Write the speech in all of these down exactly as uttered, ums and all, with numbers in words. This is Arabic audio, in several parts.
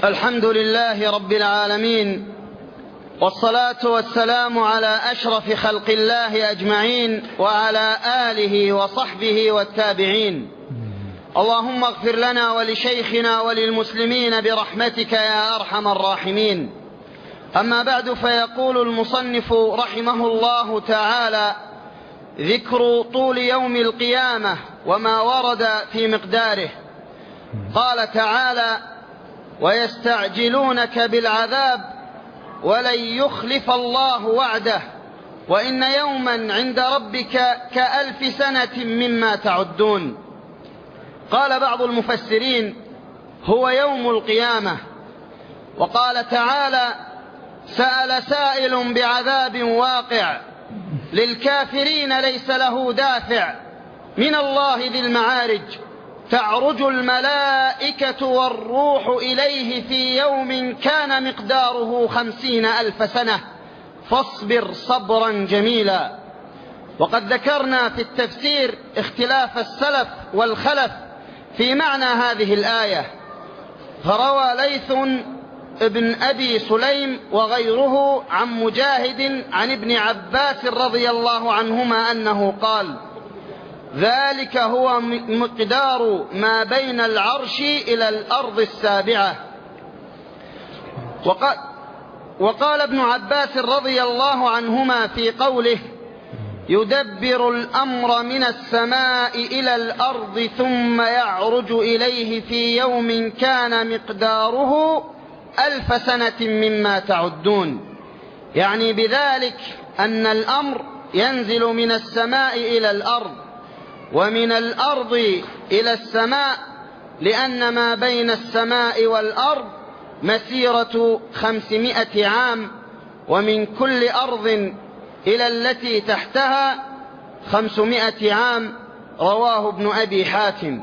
الحمد لله رب العالمين، والصلاة والسلام على أشرف خلق الله أجمعين، وعلى آله وصحبه والتابعين. اللهم اغفر لنا ولشيخنا وللمسلمين برحمتك يا أرحم الراحمين. أما بعد، فيقول المصنف رحمه الله تعالى: ذكر طول يوم القيامة وما ورد في مقداره. قال تعالى: ويستعجلونك بالعذاب ولن يخلف الله وعده وإن يوما عند ربك كألف سنة مما تعدون. قال بعض المفسرين: هو يوم القيامة. وقال تعالى: سأل سائل بعذاب واقع للكافرين ليس له دافع من الله ذي المعارج تعرج الملائكة والروح إليه في يوم كان مقداره خمسين ألف سنة فاصبر صبرا جميلا. وقد ذكرنا في التفسير اختلاف السلف والخلف في معنى هذه الآية، فروى ليث ابن أبي سليم وغيره عن مجاهد عن ابن عباس رضي الله عنهما أنه قال: ذلك هو مقدار ما بين العرش إلى الأرض السابعة. وقال, وقال ابن عباس رضي الله عنهما في قوله: يدبر الأمر من السماء إلى الأرض ثم يعرج إليه في يوم كان مقداره ألف سنة مما تعدون، يعني بذلك أن الأمر ينزل من السماء إلى الأرض ومن الأرض إلى السماء، لأن ما بين السماء والأرض مسيرة خمسمائة عام، ومن كل أرض إلى التي تحتها خمسمائة عام. رواه ابن أبي حاتم.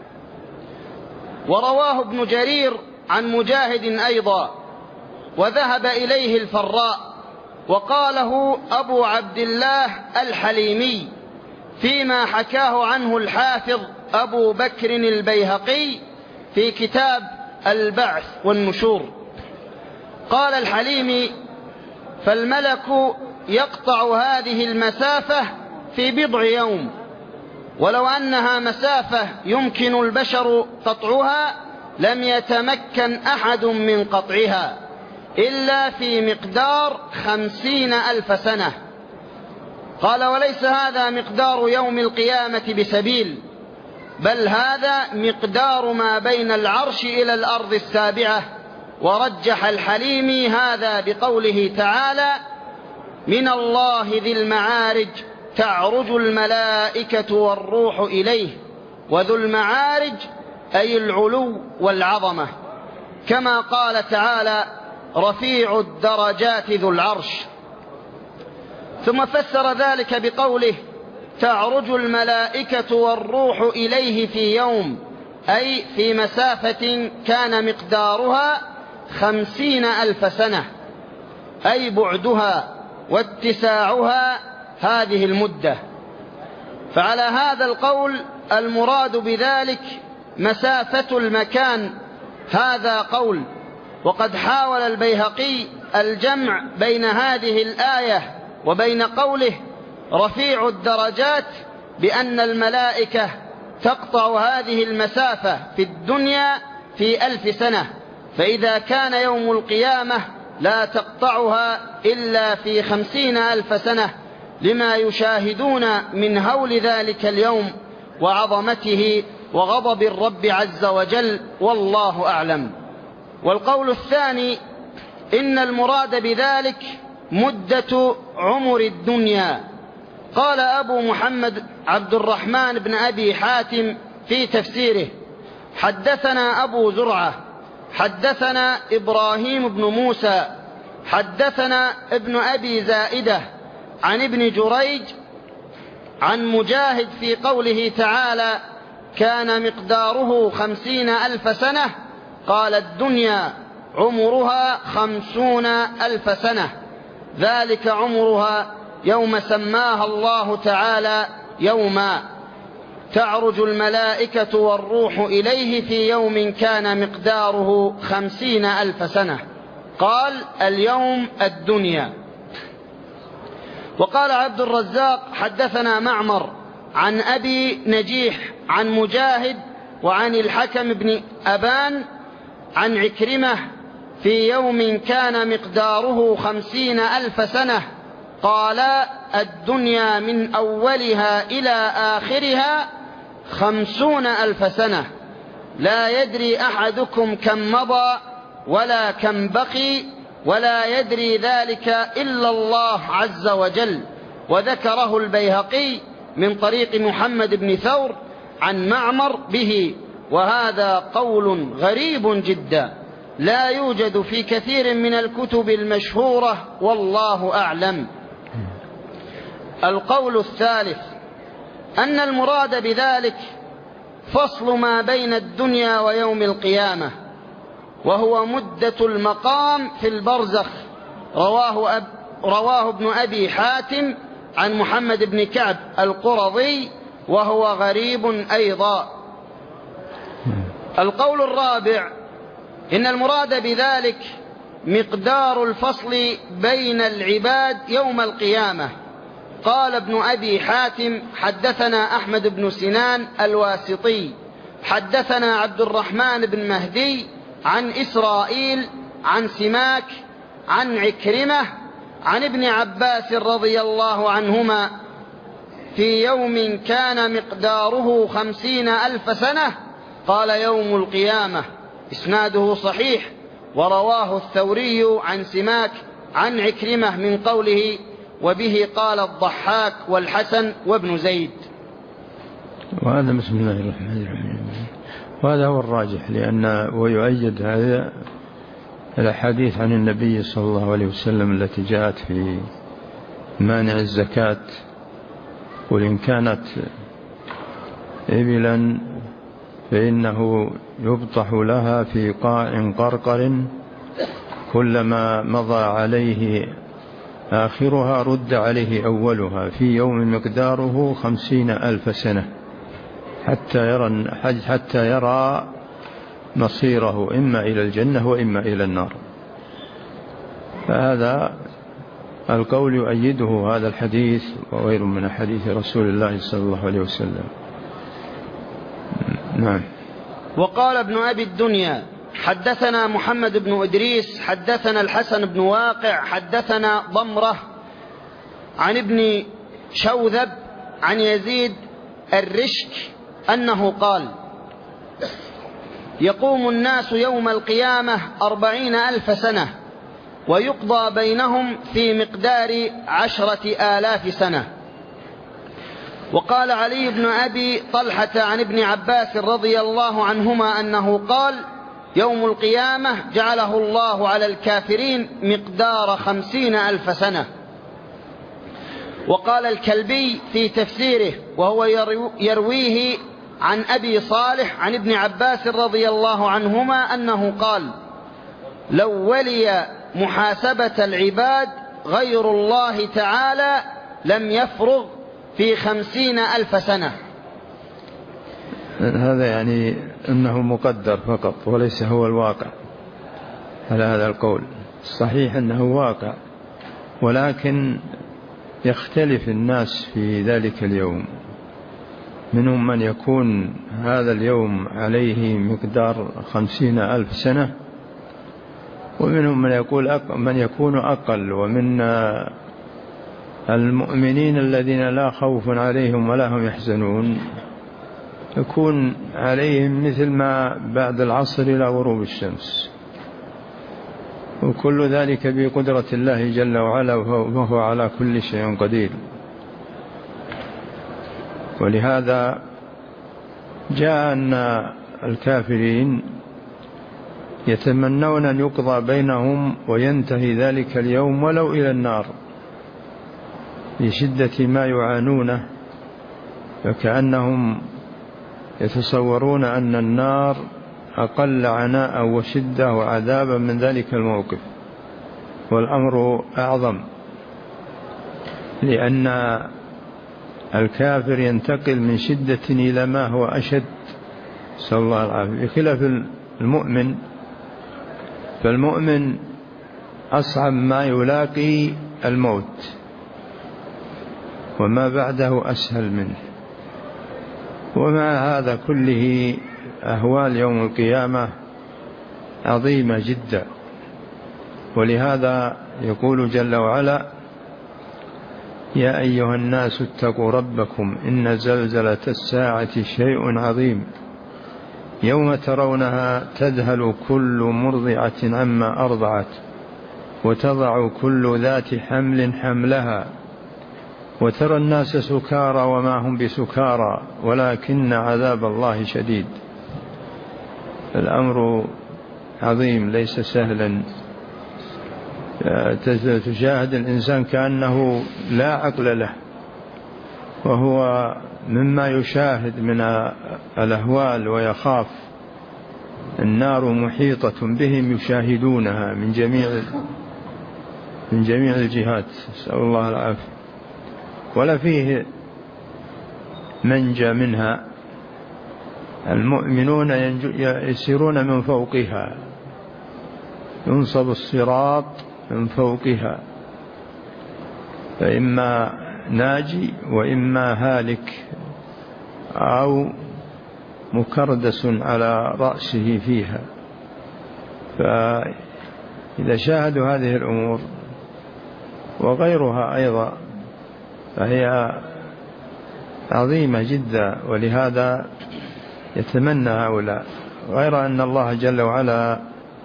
ورواه ابن جرير عن مجاهد أيضا، وذهب إليه الفراء، وقاله أبو عبد الله الحليمي فيما حكاه عنه الحافظ أبو بكر البيهقي في كتاب البعث والنشور. قال الحليمي: فالملك يقطع هذه المسافة في بضع يوم، ولو أنها مسافة يمكن البشر قطعها لم يتمكن أحد من قطعها إلا في مقدار خمسين ألف سنة. قال: وليس هذا مقدار يوم القيامة بسبيل، بل هذا مقدار ما بين العرش إلى الأرض السابعة. ورجح الحليمي هذا بقوله تعالى: من الله ذي المعارج تعرج الملائكة والروح إليه. وذو المعارج أي العلو والعظمة، كما قال تعالى: رفيع الدرجات ذو العرش. ثم فسر ذلك بقوله: تعرج الملائكة والروح إليه في يوم، أي في مسافة كان مقدارها خمسين ألف سنة، أي بعدها واتساعها هذه المدة. فعلى هذا القول المراد بذلك مسافة المكان، هذا قول. وقد حاول البيهقي الجمع بين هذه الآية وبين قوله رفيع الدرجات بأن الملائكة تقطع هذه المسافة في الدنيا في ألف سنة، فإذا كان يوم القيامة لا تقطعها إلا في خمسين ألف سنة، لما يشاهدون من هول ذلك اليوم وعظمته وغضب الرب عز وجل، والله أعلم. والقول الثاني: إن المراد بذلك مدة عمر الدنيا. قال أبو محمد عبد الرحمن بن أبي حاتم في تفسيره: حدثنا أبو زرعة حدثنا إبراهيم بن موسى حدثنا ابن أبي زائدة عن ابن جريج عن مجاهد في قوله تعالى: كان مقداره خمسين ألف سنة. قال: الدنيا عمرها خمسون ألف سنة، ذلك عمرها يوم سماها الله تعالى يوما. تعرج الملائكة والروح إليه في يوم كان مقداره خمسين ألف سنة. قال: اليوم الدنيا. وقال عبد الرزاق: حدثنا معمر عن أبي نجيح عن مجاهد وعن الحكم بن أبان عن عكرمة في يوم كان مقداره خمسين ألف سنة. قال: الدنيا من أولها إلى آخرها خمسون ألف سنة، لا يدري أحدكم كم مضى ولا كم بقي، ولا يدري ذلك إلا الله عز وجل. وذكره البيهقي من طريق محمد بن ثور عن معمر به، وهذا قول غريب جدا لا يوجد في كثير من الكتب المشهورة، والله أعلم. القول الثالث أن المراد بذلك فصل ما بين الدنيا ويوم القيامة، وهو مدة المقام في البرزخ. رواه, أب رواه ابن أبي حاتم عن محمد بن كعب القرظي، وهو غريب أيضا. القول الرابع إن المراد بذلك مقدار الفصل بين العباد يوم القيامة. قال ابن أبي حاتم: حدثنا أحمد بن سنان الواسطي حدثنا عبد الرحمن بن مهدي عن إسرائيل عن سماك عن عكرمة عن ابن عباس رضي الله عنهما في يوم كان مقداره خمسين ألف سنة. قال: يوم القيامة. إسناده صحيح، ورواه الثوري عن سماك عن عكرمة من قوله: وبه قال الضحاك والحسن وابن زيد. وهذا بسم الله الرحمن الرحيم، وهذا هو الراجح، لأن ويؤيد هذا الحديث عن النبي صلى الله عليه وسلم التي جاءت في مانع الزكاة: وإن كانت إبلا فإنه يبطح لها في قاع قرقر، كلما مضى عليه آخرها رد عليه أولها في يوم مقداره خمسين ألف سنة، حتى يرى, حتى يرى مصيره إما إلى الجنة وإما إلى النار. فهذا القول يؤيده هذا الحديث وغير من حديث رسول الله صلى الله عليه وسلم. نعم. وقال ابن أبي الدنيا: حدثنا محمد بن إدريس حدثنا الحسن بن واقع حدثنا ضمرة عن ابن شوذب عن يزيد الرشك أنه قال: يقوم الناس يوم القيامة أربعين ألف سنة، ويقضى بينهم في مقدار عشرة آلاف سنة. وقال علي بن أبي طلحة عن ابن عباس رضي الله عنهما أنه قال: يوم القيامة جعله الله على الكافرين مقدار خمسين ألف سنة. وقال الكلبي في تفسيره وهو يرويه عن أبي صالح عن ابن عباس رضي الله عنهما أنه قال: لو ولي محاسبة العباد غير الله تعالى لم يفرغ في خمسين ألف سنة. هذا يعني أنه مقدر فقط وليس هو الواقع. على هذا القول صحيح أنه واقع، ولكن يختلف الناس في ذلك اليوم. منهم من يكون هذا اليوم عليه مقدار خمسين ألف سنة، ومنهم من يقول أقل من يكون أقل، ومن المؤمنين الذين لا خوف عليهم ولا هم يحزنون يكون عليهم مثل ما بعد العصر إلى غروب الشمس، وكل ذلك بقدرة الله جل وعلا، وهو على كل شيء قدير. ولهذا جاء أن الكافرين يتمنون أن يقضى بينهم وينتهي ذلك اليوم ولو إلى النار لشدة ما يعانونه، فكأنهم يتصورون أن النار أقل عناء وشدة وعذابا من ذلك الموقف، والأمر أعظم، لأن الكافر ينتقل من شدة إلى ما هو أشد، صلى الله العافية، بخلاف المؤمن. فالمؤمن أصعب ما يلاقي الموت، وما بعده أسهل منه. ومع هذا كله أهوال يوم القيامة عظيمة جدا. ولهذا يقول جل وعلا: يا أيها الناس اتقوا ربكم إن زلزلة الساعة شيء عظيم يوم ترونها تذهل كل مرضعة عما أرضعت وتضع كل ذات حمل حملها وترى الناس سكارى وما هم بسكارى ولكن عذاب الله شديد. الأمر عظيم ليس سهلا. تشاهد الإنسان كأنه لا عقل له، وهو مما يشاهد من الأهوال ويخاف. النار محيطة بهم يشاهدونها من جميع من جميع الجهات، نسأل الله العافية. ولا فيه منجى منها. المؤمنون يسيرون من فوقها، ينصب الصراط من فوقها، فإما ناجي وإما هالك أو مكردس على رأسه فيها. فإذا شاهدوا هذه الأمور وغيرها أيضا فهي عظيمة جدا. ولهذا يتمنى هؤلاء، غير أن الله جل وعلا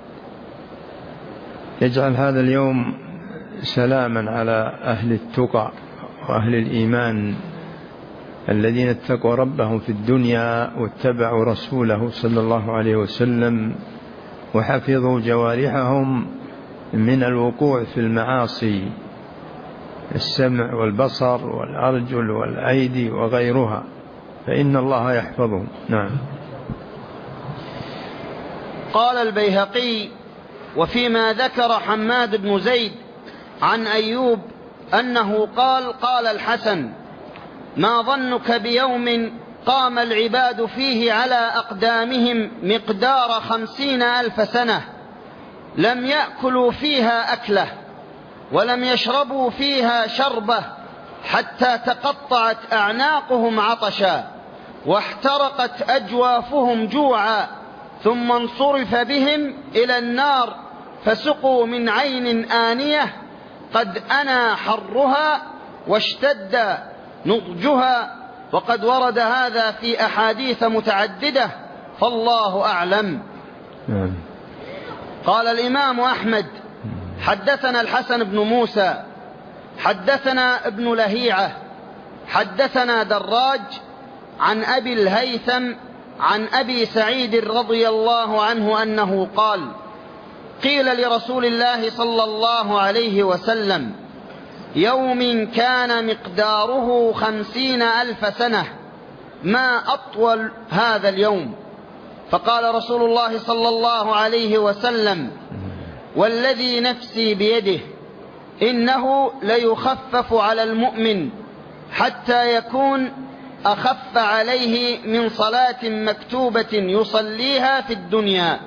يجعل هذا اليوم سلاما على أهل التقى وأهل الإيمان الذين اتقوا ربهم في الدنيا واتبعوا رسوله صلى الله عليه وسلم وحفظوا جوارحهم من الوقوع في المعاصي، السمع والبصر والأرجل والأيدي وغيرها، فإن الله يحفظهم. نعم. قال البيهقي: وفيما ذكر حماد بن زيد عن أيوب أنه قال: قال الحسن: ما ظنك بيوم قام العباد فيه على أقدامهم مقدار خمسين ألف سنة لم يأكلوا فيها أكله ولم يشربوا فيها شربة حتى تقطعت أعناقهم عطشا واحترقت أجوافهم جوعا، ثم انصرف بهم إلى النار فسقوا من عين آنية قد أنا حرها واشتد نضجها. وقد ورد هذا في أحاديث متعددة فالله أعلم. قال الإمام أحمد: حدثنا الحسن بن موسى حدثنا ابن لهيعة حدثنا دراج عن أبي الهيثم عن أبي سعيد رضي الله عنه أنه قال: قيل لرسول الله صلى الله عليه وسلم: يوم كان مقداره خمسين ألف سنة ما أطول هذا اليوم؟ فقال رسول الله صلى الله عليه وسلم: والذي نفسي بيده إنه ليخفف على المؤمن حتى يكون أخف عليه من صلاة مكتوبة يصليها في الدنيا.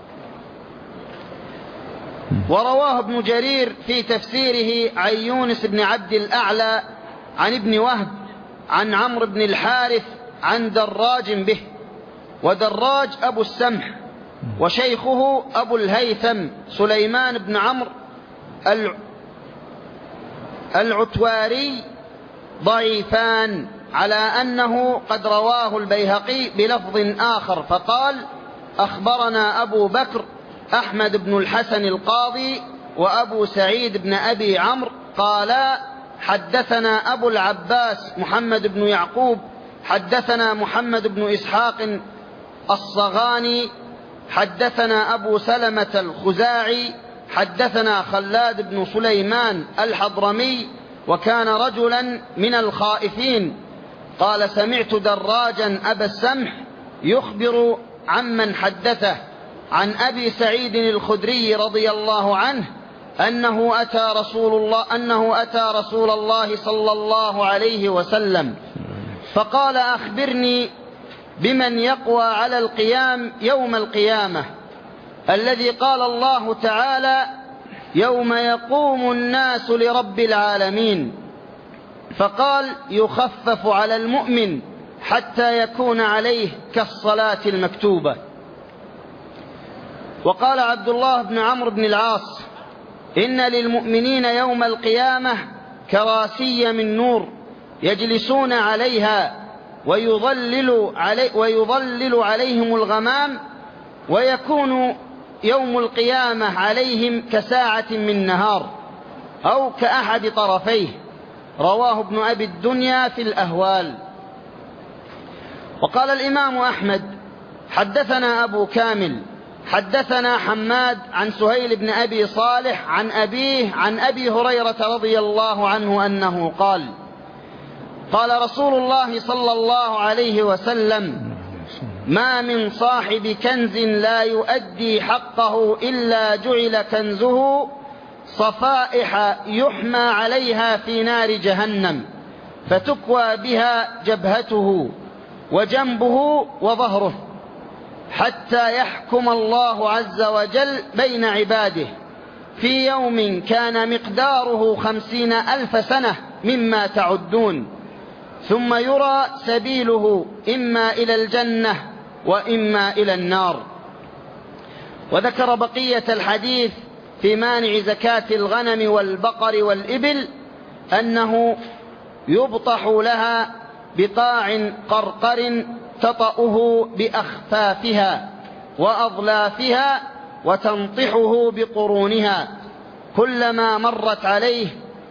ورواه ابن جرير في تفسيره عن يونس بن عبد الأعلى عن ابن وهب عن عمرو بن الحارث عن دراج به، ودراج أبو السمح، وشيخه أبو الهيثم سليمان بن عمرو العتواري ضعيفان، على أنه قد رواه البيهقي بلفظ آخر فقال: أخبرنا أبو بكر أحمد بن الحسن القاضي وأبو سعيد بن أبي عمرو قالا: حدثنا أبو العباس محمد بن يعقوب حدثنا محمد بن إسحاق الصغاني حدثنا أبو سلمة الخزاعي حدثنا خلاد بن سليمان الحضرمي وكان رجلا من الخائفين قال: سمعت دراجا أبا السمح يخبر عمن حدثه عن أبي سعيد الخدري رضي الله عنه أنه أتى رسول الله أنه أتى رسول الله صلى الله عليه وسلم فقال: أخبرني بمن يقوى على القيام يوم القيامة الذي قال الله تعالى: يوم يقوم الناس لرب العالمين. فقال: يخفف على المؤمن حتى يكون عليه كالصلاة المكتوبة. وقال عبد الله بن عمرو بن العاص: إن للمؤمنين يوم القيامة كراسي من نور يجلسون عليها ويظلل, علي ويظلل عليهم الغمام، ويكون يوم القيامة عليهم كساعة من نهار أو كأحد طرفيه. رواه ابن أبي الدنيا في الأهوال. وقال الإمام أحمد: حدثنا أبو كامل حدثنا حماد عن سهيل بن أبي صالح عن أبيه عن أبي هريرة رضي الله عنه أنه قال: قال رسول الله صلى الله عليه وسلم: ما من صاحب كنز لا يؤدي حقه إلا جعل كنزه صفائح يحمى عليها في نار جهنم فتكوى بها جبهته وجنبه وظهره حتى يحكم الله عز وجل بين عباده في يوم كان مقداره خمسين ألف سنة مما تعدون، ثم يرى سبيله إما إلى الجنة وإما إلى النار. وذكر بقية الحديث في مانع زكاة الغنم والبقر والإبل أنه يبطح لها بقاع قرقر تطأه بأخفافها وأظلافها وتنطحه بقرونها كلما مرت عليه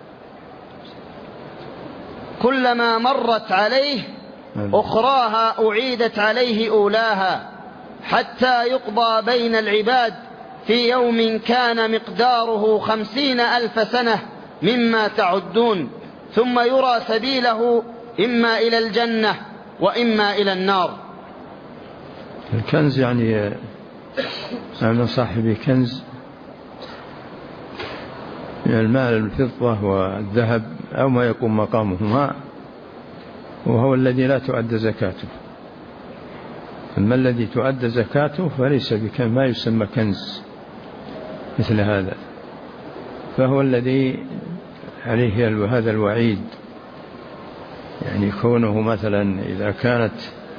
كلما مرت عليه أخراها أعيدت عليه أولاها حتى يقضى بين العباد في يوم كان مقداره خمسين ألف سنة مما تعدون، ثم يرى سبيله إما إلى الجنة وإما إلى النار. الكنز يعني أن صاحب كنز من المال الفضة والذهب أو ما يقوم مقامهما، وهو الذي لا تؤدى زكاته. أما الذي تؤدى زكاته فليس بكنز، ما يسمى كنز مثل هذا، فهو الذي عليه هذا الوعيد، يعني كونه مثلا إذا كانت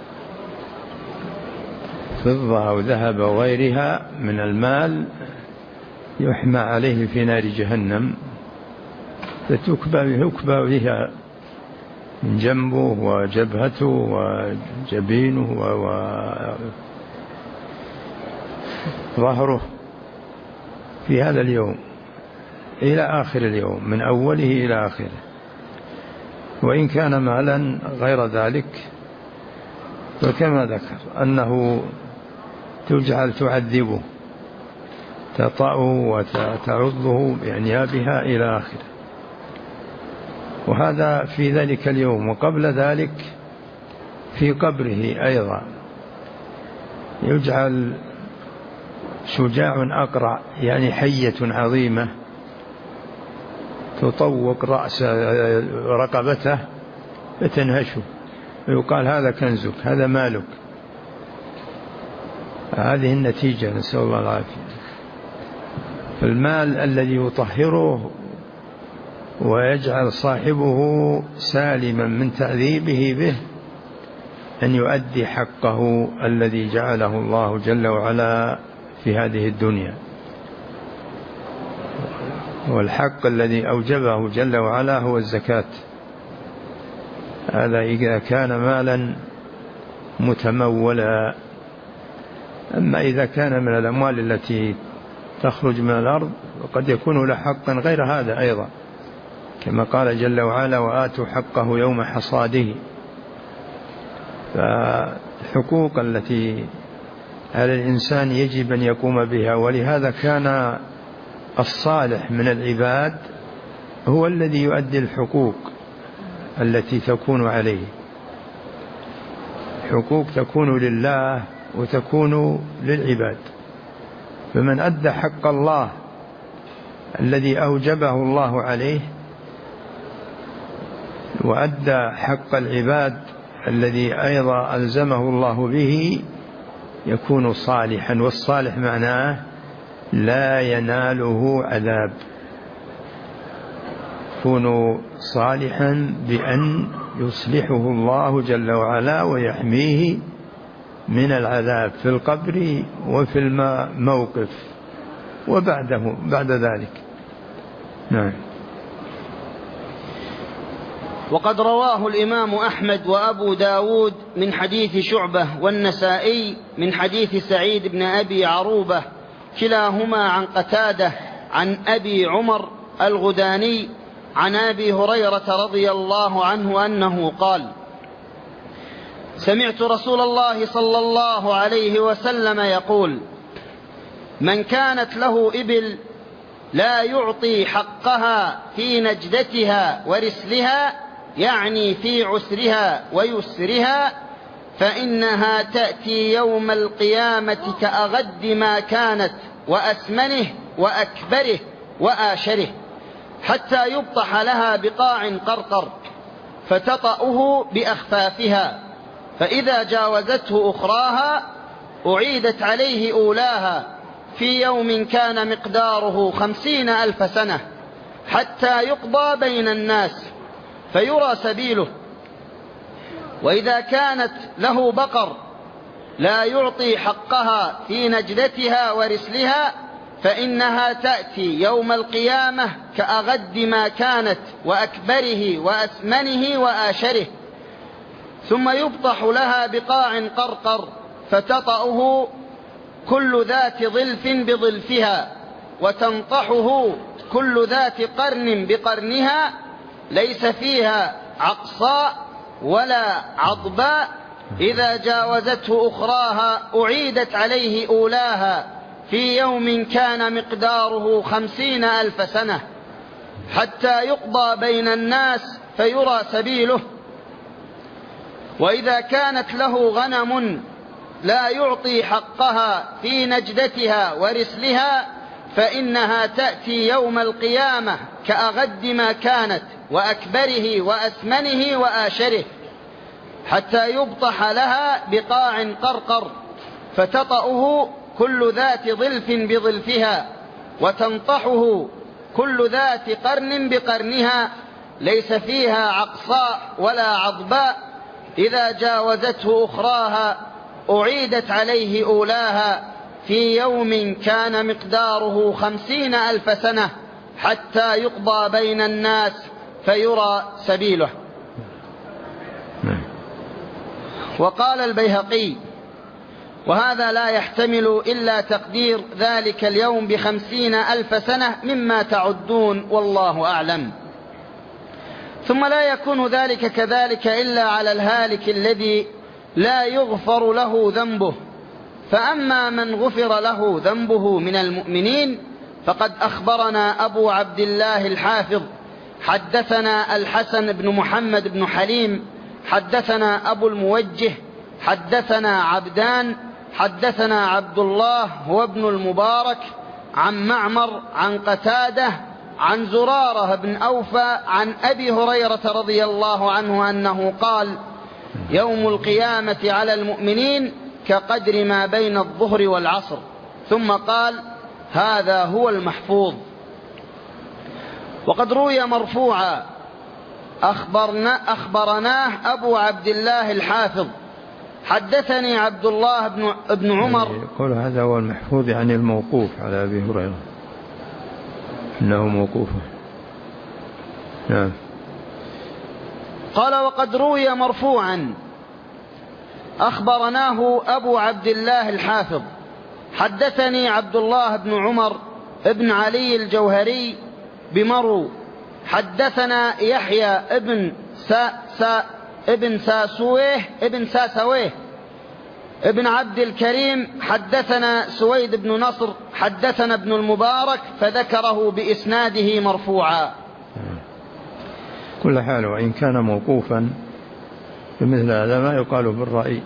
فضة أو ذهب أو غيرها من المال يحمى عليه في نار جهنم فتكبى بها من جنبه وجبهته وجبينه وظهره في هذا اليوم إلى آخر اليوم، من أوله إلى آخره. وإن كان مالا غير ذلك فكما ذكر أنه تجعل تعذبه تطأه وتعضه بأنيابها إلى آخره. وهذا في ذلك اليوم. وقبل ذلك في قبره أيضا يجعل شجاع أقرع، يعني حية عظيمة تطوق رأس رقبته فتنهشه ويقال: هذا كنزك، هذا مالك. هذه النتيجة، نسأل الله العافية. فالمال الذي يطهره ويجعل صاحبه سالما من تعذيبه به أن يؤدي حقه الذي جعله الله جل وعلا في هذه الدنيا. والحق الذي أوجبه جل وعلا هو الزكاة. هذا إذا كان مالا متمولا. أما إذا كان من الأموال التي تخرج من الأرض وقد يكون له حقا غير هذا أيضا، كما قال جل وعلا: وآتوا حقه يوم حصاده. فالحقوق التي على الإنسان يجب أن يقوم بها. ولهذا كان الصالح من العباد هو الذي يؤدي الحقوق التي تكون عليه. حقوق تكون لله وتكون للعباد. فمن أدى حق الله الذي أوجبه الله عليه وأدى حق العباد الذي أيضا ألزمه الله به يكون صالحا، والصالح معناه لا يناله عذاب، يكون صالحا بأن يصلحه الله جل وعلا ويحميه من العذاب في القبر وفي الموقف وبعده بعد ذلك. نعم. وقد رواه الإمام أحمد وأبو داود من حديث شعبة، والنسائي من حديث سعيد بن أبي عروبة كلاهما عن قتادة عن أبي عمر الغداني عن أبي هريرة رضي الله عنه أنه قال: سمعت رسول الله صلى الله عليه وسلم يقول: من كانت له إبل لا يعطي حقها في نجدتها ورسلها، يعني في عسرها ويسرها، فإنها تأتي يوم القيامة كأغد ما كانت وأسمنه وأكبره وآشره، حتى يبطح لها بقاع قرقر فتطأه بأخفافها، فإذا جاوزته أخراها أعيدت عليه أولاها في يوم كان مقداره خمسين ألف سنة، حتى يقضى بين الناس فيرى سبيله. وإذا كانت له بقر لا يعطي حقها في نجدتها ورسلها، فإنها تأتي يوم القيامة كأغد ما كانت وأكبره وأسمنه وآشره، ثم يبطح لها بقاع قرقر فتطأه كل ذات ظلف بظلفها، وتنطحه كل ذات قرن بقرنها، ليس فيها عقصاء ولا عضباء. إذا جاوزته أخراها أعيدت عليه أولاها في يوم كان مقداره خمسين ألف سنة، حتى يقضى بين الناس فيرى سبيله. وإذا كانت له غنم لا يعطي حقها في نجدتها ورسلها، فإنها تأتي يوم القيامة كأغد ما كانت وأكبره وأسمنه وآشره، حتى يبطح لها بقاع قرقر فتطأه كل ذات ظلف بظلفها، وتنطحه كل ذات قرن بقرنها، ليس فيها عقصاء ولا عضباء. إذا جاوزته أخراها أعيدت عليه أولاها في يوم كان مقداره خمسين ألف سنة، حتى يقضى بين الناس فيرى سبيله. وقال البيهقي: وهذا لا يحتمل إلا تقدير ذلك اليوم بخمسين ألف سنة مما تعدون، والله أعلم. ثم لا يكون ذلك كذلك إلا على الهالك الذي لا يغفر له ذنبه. فأما من غفر له ذنبه من المؤمنين فقد أخبرنا أبو عبد الله الحافظ حدثنا الحسن بن محمد بن حليم حدثنا أبو الموجه حدثنا عبدان حدثنا عبد الله هو ابن المبارك عن معمر عن قتادة عن زرارة بن أوفى عن أبي هريرة رضي الله عنه أنه قال: يوم القيامة على المؤمنين كقدر ما بين الظهر والعصر. ثم قال: هذا هو المحفوظ. وقد روي مرفوعا: أخبرنا أخبرناه أبو عبد الله الحافظ حدثني عبد الله بن, بن عمر. يقول هذا هو المحفوظ يعني الموقوف على أبي هريرة، إنه موقوف. نعم. قال: وقد روي مرفوعا: أخبرناه أبو عبد الله الحافظ حدثني عبد الله بن عمر ابن علي الجوهري بمرو حدثنا يحيى ابن سا سا ابن ساسويه ابن ساسويه ابن عبد الكريم حدثنا سويد بن نصر حدثنا ابن المبارك، فذكره بإسناده مرفوعا. كل حال وإن كان موقوفا بمثل هذا ما يقال بالرأي،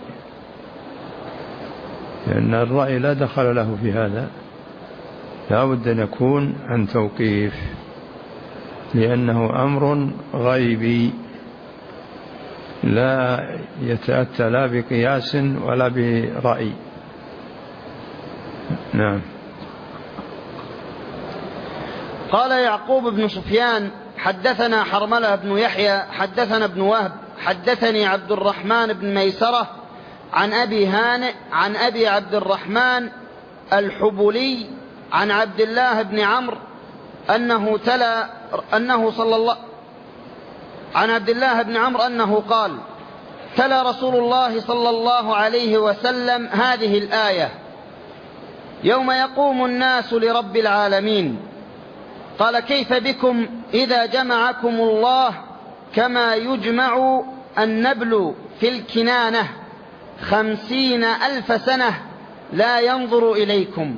لأن الرأي لا دخل له في هذا، لا بد أن يكون عن توقيف، لأنه أمر غيبي لا يتأتى لا بقياس ولا برأي. نعم. قال يعقوب بن سفيان حدثنا حرملة بن يحيى حدثنا ابن وهب حدثني عبد الرحمن بن ميسرة عن أبي هانئ عن أبي عبد الرحمن الحبلي عن عبد الله بن عمرو أنه تلا أنه صلى الله عن عبد الله بن عمرو أنه قال: تلا رسول الله صلى الله عليه وسلم هذه الآية: يوم يقوم الناس لرب العالمين. قال: كيف بكم إذا جمعكم الله كما يجمع النبل في الكنانة خمسين ألف سنة لا ينظر إليكم.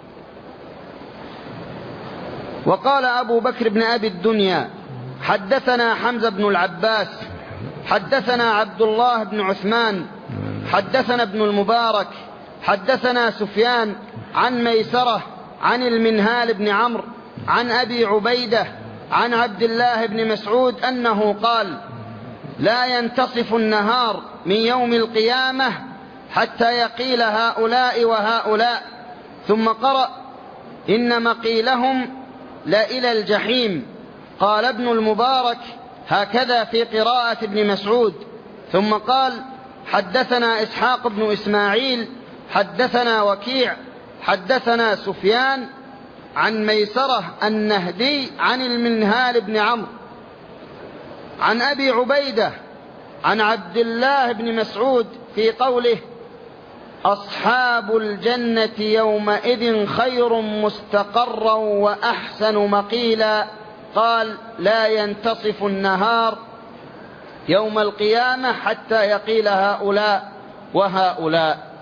وقال أبو بكر بن أبي الدنيا حدثنا حمزة بن العباس حدثنا عبد الله بن عثمان حدثنا ابن المبارك حدثنا سفيان عن ميسرة عن المنهال بن عمرو عن أبي عبيدة عن عبد الله بن مسعود أنه قال: لا ينتصف النهار من يوم القيامة حتى يقيل هؤلاء وهؤلاء. ثم قرأ: إن مقيلهم لإلى الجحيم. قال ابن المبارك: هكذا في قراءة ابن مسعود. ثم قال: حدثنا إسحاق بن إسماعيل حدثنا وكيع حدثنا سفيان عن ميسرة النهدي عن المنهال بن عمرو عن أبي عبيدة عن عبد الله بن مسعود في قوله: أصحاب الجنة يومئذ خير مستقرا وأحسن مقيلا. قال: لا ينتصف النهار يوم القيامة حتى يقيل هؤلاء وهؤلاء.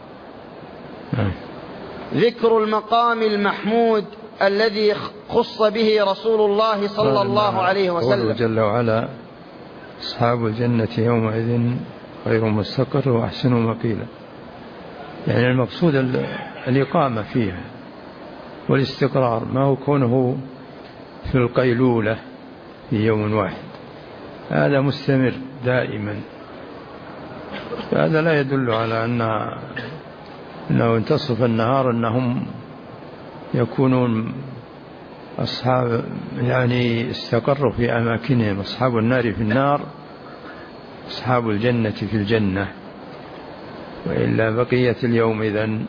ذكر المقام المحمود الذي خص به رسول الله صلى الله عليه وسلم. قوله جل وعلا: أصحاب الجنة يومئذ خير مستقر وأحسن مقيلا، يعني المقصود الإقامة فيها والاستقرار، ما هو كونه في القيلولة في يوم واحد، هذا مستمر دائما. هذا لا يدل على أن أنه انتصف النهار أنهم يكونون أصحاب يعني استقروا في أماكنهم، أصحاب النار في النار أصحاب الجنة في الجنة، وإلا بقية اليوم إذن.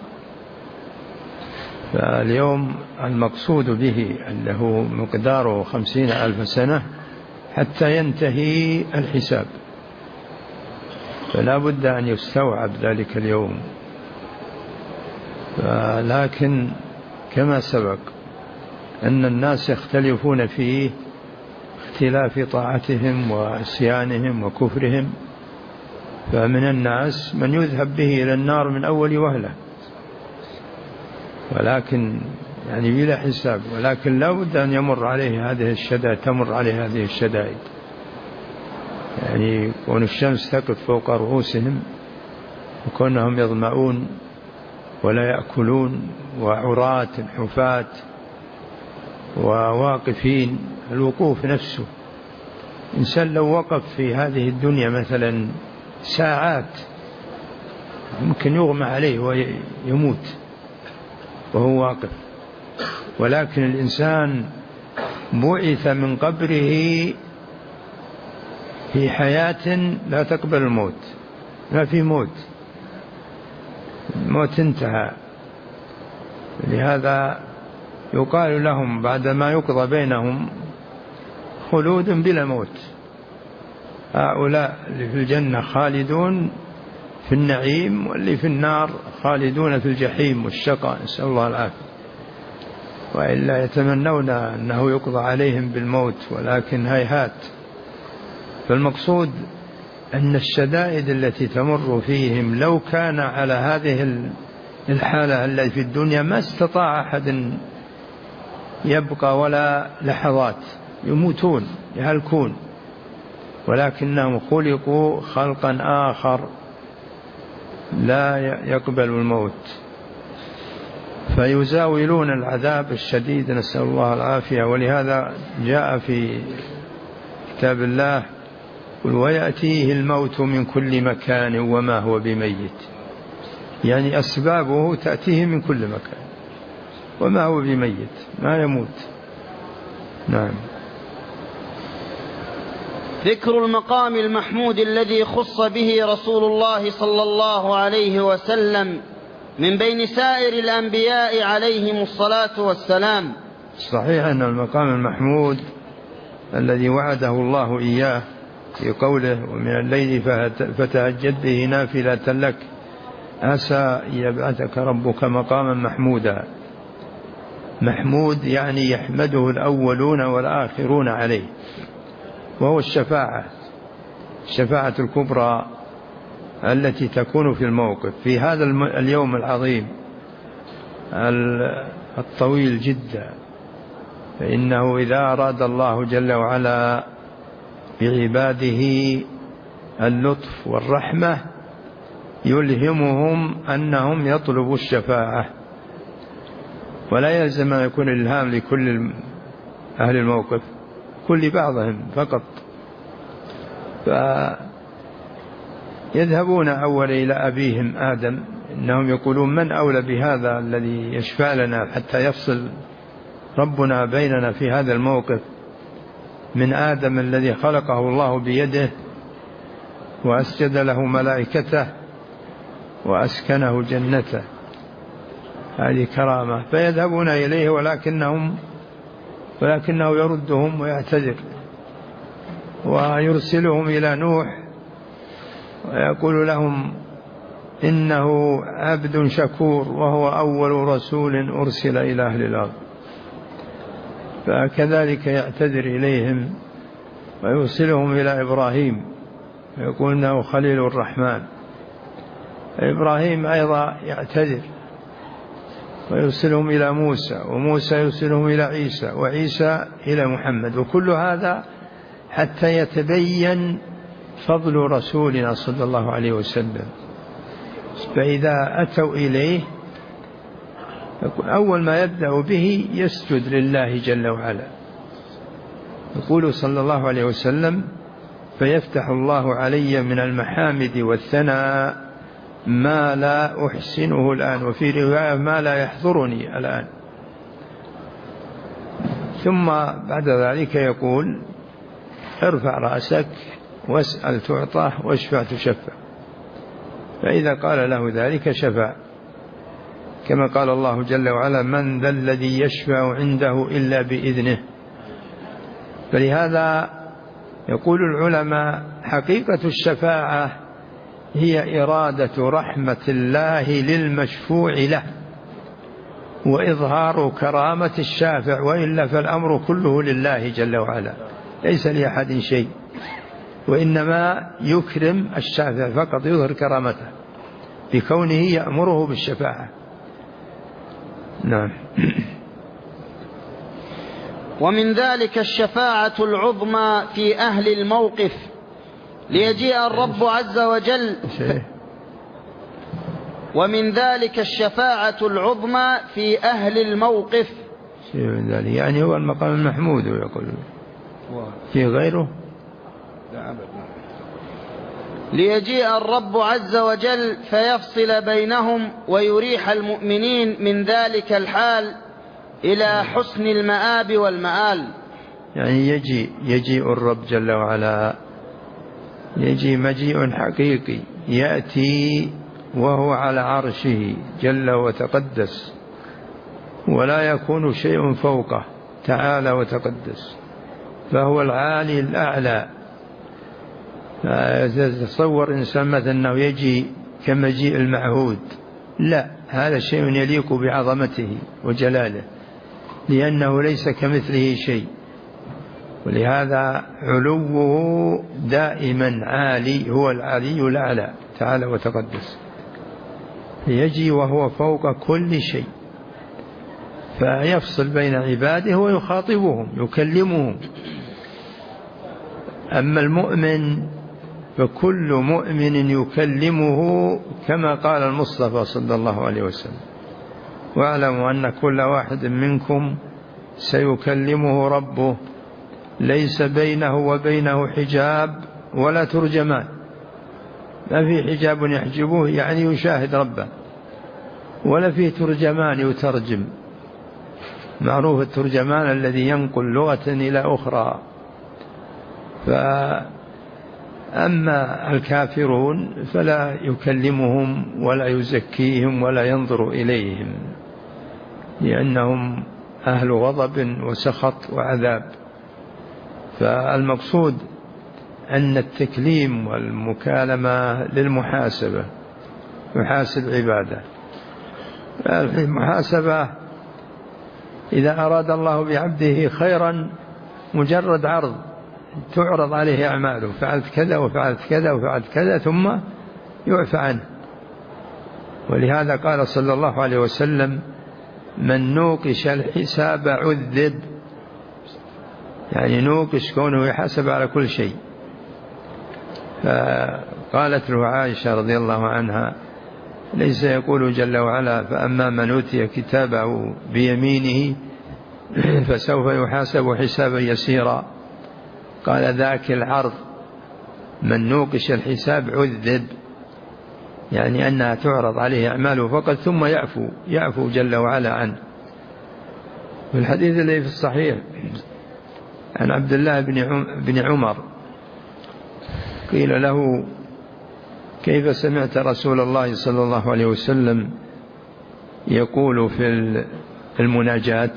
فاليوم المقصود به أنه مقداره خمسين ألف سنة حتى ينتهي الحساب، فلا بد أن يستوعب ذلك اليوم. لكن كما سبق أن الناس يختلفون فيه اختلاف طاعتهم وعصيانهم وكفرهم، فمن الناس من يذهب به إلى النار من أول وهلة، ولكن يعني بلا حساب، ولكن لا بد أن يمر عليه هذه الشدائد، تمر عليه هذه الشدائد، يعني كون الشمس تقف فوق رؤوسهم وكونهم يظمؤون ولا يأكلون وعراة حفاة وواقفين. الوقوف نفسه، إنسان لو وقف في هذه الدنيا مثلا ساعات ممكن يغمى عليه ويموت وهو واقف، ولكن الإنسان بعث من قبره في حياة لا تقبل الموت، ما في موت، الموت انتهى. لهذا يقال لهم بعدما يقضى بينهم: خلود بلا موت. هؤلاء اللي في الجنة خالدون في النعيم، واللي في النار خالدون في الجحيم والشقاء، نسأل الله العافية. وإلا يتمنون أنه يقضى عليهم بالموت، ولكن هيهات. فالمقصود أن الشدائد التي تمر فيهم لو كان على هذه الحالة التي في الدنيا ما استطاع أحد يبقى ولا لحظات، يموتون يهلكون، ولكنهم خلقوا خلقا آخر لا يقبل الموت، فيزاولون العذاب الشديد، نسأل الله العافية. ولهذا جاء في كتاب الله ويأتيه الموت من كل مكان وما هو بميت، يعني أسبابه تأتيه من كل مكان وما هو بميت، ما يموت. نعم. ذكر المقام المحمود الذي خص به رسول الله صلى الله عليه وسلم من بين سائر الأنبياء عليهم الصلاة والسلام. صحيح أن المقام المحمود الذي وعده الله إياه في قوله ومن الليل فتهجد به نافلة لك عسى أن يبعثك ربك مقاما محمودا. محمود يعني يحمده الأولون والآخرون عليه، وهو الشفاعة، الشفاعة الكبرى التي تكون في الموقف في هذا اليوم العظيم الطويل جدا. فإنه إذا أراد الله جل وعلا بعباده اللطف والرحمة يلهمهم أنهم يطلبوا الشفاعة، ولا يلزم أن يكون الإلهام لكل أهل الموقف، كل بعضهم فقط. فيذهبون أول إلى أبيهم آدم، إنهم يقولون من أولى بهذا الذي يشفع لنا حتى يفصل ربنا بيننا في هذا الموقف من آدم الذي خلقه الله بيده وأسجد له ملائكته وأسكنه جنته، هذه كرامة. فيذهبون إليه ولكنهم ولكنه يردهم ويعتذر ويرسلهم إلى نوح ويقول لهم إنه عبد شكور وهو أول رسول أرسل إلى أهل الأرض. فكذلك يعتذر إليهم ويرسلهم إلى إبراهيم ويقول إنه خليل الرحمن. إبراهيم أيضا يعتذر ويرسلهم إلى موسى، وموسى يرسلهم إلى عيسى، وعيسى إلى محمد. وكل هذا حتى يتبين فضل رسولنا صلى الله عليه وسلم. فإذا أتوا إليه أول ما يبدأ به يسجد لله جل وعلا. يقول صلى الله عليه وسلم فيفتح الله علي من المحامد والثناء ما لا أحسنه الآن، وفي رواية ما لا يحضرني الآن. ثم بعد ذلك يقول ارفع رأسك واسأل تعطى واشفع تشفع. فإذا قال له ذلك شفع، كما قال الله جل وعلا من ذا الذي يشفع عنده إلا بإذنه. فلهذا يقول العلماء حقيقة الشفاعة هي إرادة رحمة الله للمشفوع له وإظهار كرامة الشافع، وإلا فالأمر كله لله جل وعلا ليس لأحد شيء، وإنما يكرم الشافع فقط، يظهر كرامته بكونه يأمره بالشفاعة. نعم. ومن ذلك الشفاعة العظمى في أهل الموقف ليجيء الرب عز وجل ومن ذلك الشفاعة العظمى في أهل الموقف من ذلك يعني هو المقام المحمود. ويقول في غيره ليجيء الرب عز وجل فيفصل بينهم ويريح المؤمنين من ذلك الحال إلى حسن المآب والمآل. يعني يجي يجيء الرب جل وعلا، يجي مجيء حقيقي، يأتي وهو على عرشه جل وتقدس، ولا يكون شيء فوقه تعالى وتقدس، فهو العالي الأعلى. تصور إنسان مثلا أنه يجي كمجيء المعهود، لا، هذا شيء يليق بعظمته وجلاله، لأنه ليس كمثله شيء، ولهذا علوه دائما عالي، هو العلي الأعلى تعالى وتقدس، يجي وهو فوق كل شيء، فيفصل بين عباده ويخاطبهم يكلمهم. أما المؤمن فكل مؤمن يكلمه كما قال المصطفى صلى الله عليه وسلم واعلموا أن كل واحد منكم سيكلمه ربه ليس بينه وبينه حجاب ولا ترجمان، ما في حجاب يحجبه يعني يشاهد ربه، ولا فيه ترجمان يترجم. معروف الترجمان الذي ينقل لغة إلى أخرى. فأما الكافرون فلا يكلمهم ولا يزكيهم ولا ينظر إليهم، لأنهم أهل غضب وسخط وعذاب. فالمقصود أن التكليم والمكالمة للمحاسبة، يحاسب عباده. المحاسبة إذا أراد الله بعبده خيرا مجرد عرض تعرض عليه أعماله، فعلت كذا وفعلت كذا وفعلت كذا، ثم يعفى عنه. ولهذا قال صلى الله عليه وسلم: من نوقش الحساب عذب، يعني نوقش كونه يحاسب على كل شيء. فقالت له عائشة رضي الله عنها: ليس يقول جل وعلا: فأما من أوتي كتابه بيمينه فسوف يحاسب حسابا يسيرا؟ قال: ذاك العرض، من نوقش الحساب عذب، يعني أنها تعرض عليه أعماله فقط ثم يعفو يعفو جل وعلا عنه. في الحديث الذي في الصحيح عن عبد الله بن عمر قيل له: كيف سمعت رسول الله صلى الله عليه وسلم يقول في المناجاة،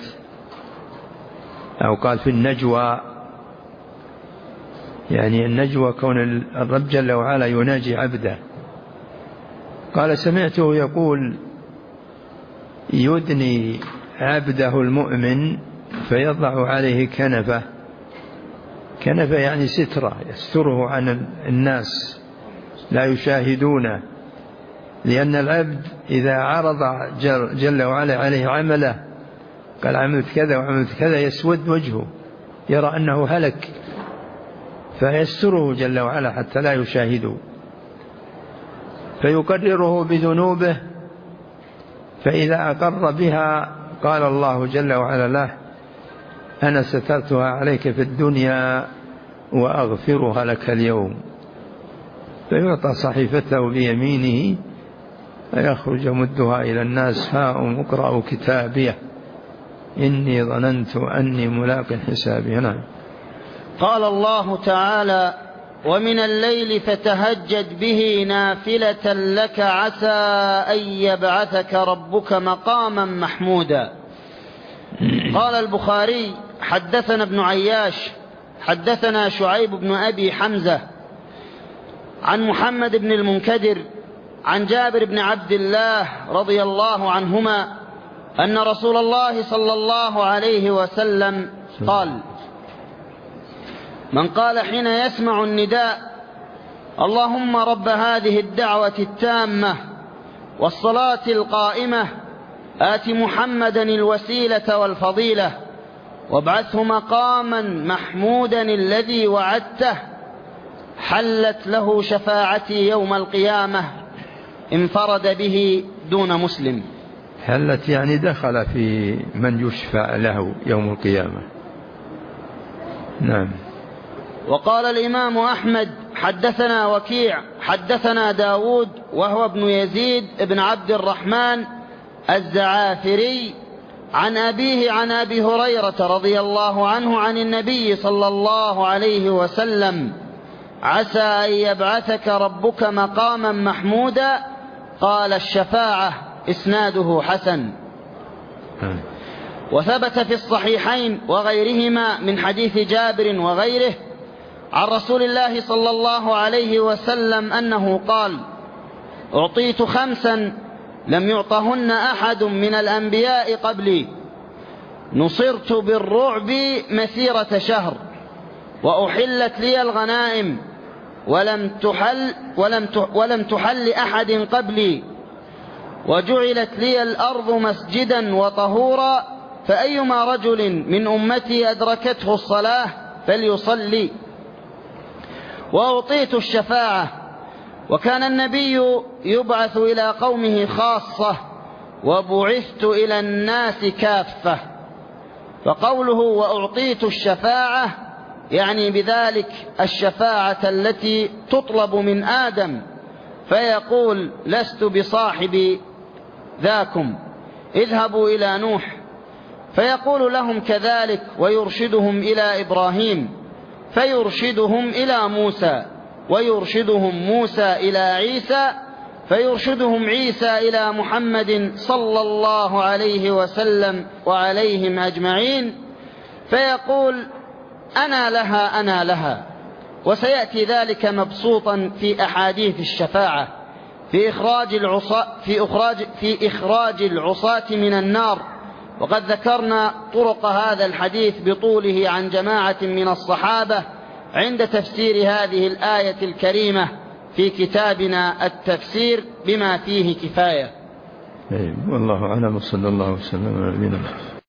أو قال في النجوى، يعني النجوى كون الرب جل وعلا يناجي عبده. قال: سمعته يقول: يدني عبده المؤمن فيضع عليه كنفة. كنفة يعني سترة يستره عن الناس لا يشاهدونه، لأن العبد إذا عرض جل وعلا عليه عمله، قال عملت كذا وعملت كذا، يسود وجهه، يرى أنه هلك، فيستره جل وعلا حتى لا يشاهده، فيقرره بذنوبه. فإذا أقر بها قال الله جل وعلا له: أنا سترتها عليك في الدنيا وأغفرها لك اليوم. فيعطى صحيفته بيمينه فيخرج مدها إلى الناس: هاؤم اقرأوا كتابيه إني ظننت أني ملاق حسابي. نعم. قال الله تعالى: ومن الليل فتهجد به نافلة لك عسى أن يبعثك ربك مقاما محمودا. قال البخاري: حدثنا ابن عياش حدثنا شعيب بن أبي حمزة عن محمد بن المنكدر عن جابر بن عبد الله رضي الله عنهما أن رسول الله صلى الله عليه وسلم قال: من قال حين يسمع النداء: اللهم رب هذه الدعوة التامة والصلاة القائمة آت محمدا الوسيلة والفضيلة وابعثه مقاما محمودا الذي وعدته، حلت له شفاعتي يوم القيامة، انفرد به دون مسلم. حلت يعني دخل في من يشفع له يوم القيامة. نعم. وقال الإمام أحمد: حدثنا وكيع حدثنا داود وهو ابن يزيد ابن عبد الرحمن الزعافري عن أبيه عن أبي هريرة رضي الله عنه عن النبي صلى الله عليه وسلم: عسى أن يبعثك ربك مقاما محمودا. قال: الشفاعة. إسناده حسن. وثبت في الصحيحين وغيرهما من حديث جابر وغيره عن رسول الله صلى الله عليه وسلم أنه قال: أعطيت خمسا لم يعطهن أحد من الأنبياء قبلي، نصرت بالرعب مسيرة شهر، وأحلت لي الغنائم ولم تحل, ولم ولم تحل لأحد قبلي، وجعلت لي الأرض مسجدا وطهورا، فأيما رجل من أمتي أدركته الصلاة فليصلي. وأعطيت الشفاعة، وكان النبي يبعث إلى قومه خاصة، وبعثت إلى الناس كافة. فقوله وأعطيت الشفاعة يعني بذلك الشفاعة التي تطلب من آدم، فيقول لست بصاحب ذاكم، اذهبوا إلى نوح، فيقول لهم كذلك ويرشدهم إلى إبراهيم، فيرشدهم إلى موسى، ويرشدهم موسى إلى عيسى، فيرشدهم عيسى إلى محمد صلى الله عليه وسلم وعليهم أجمعين، فيقول أنا لها أنا لها. وسيأتي ذلك مبسوطا في أحاديث الشفاعة في إخراج العصاة في إخراج في إخراج العصاة من النار، وقد ذكرنا طرق هذا الحديث بطوله عن جماعة من الصحابة عند تفسير هذه الآية الكريمة في كتابنا التفسير بما فيه كفاية. والله أعلم، صلى الله وسلم على نبينا محمد.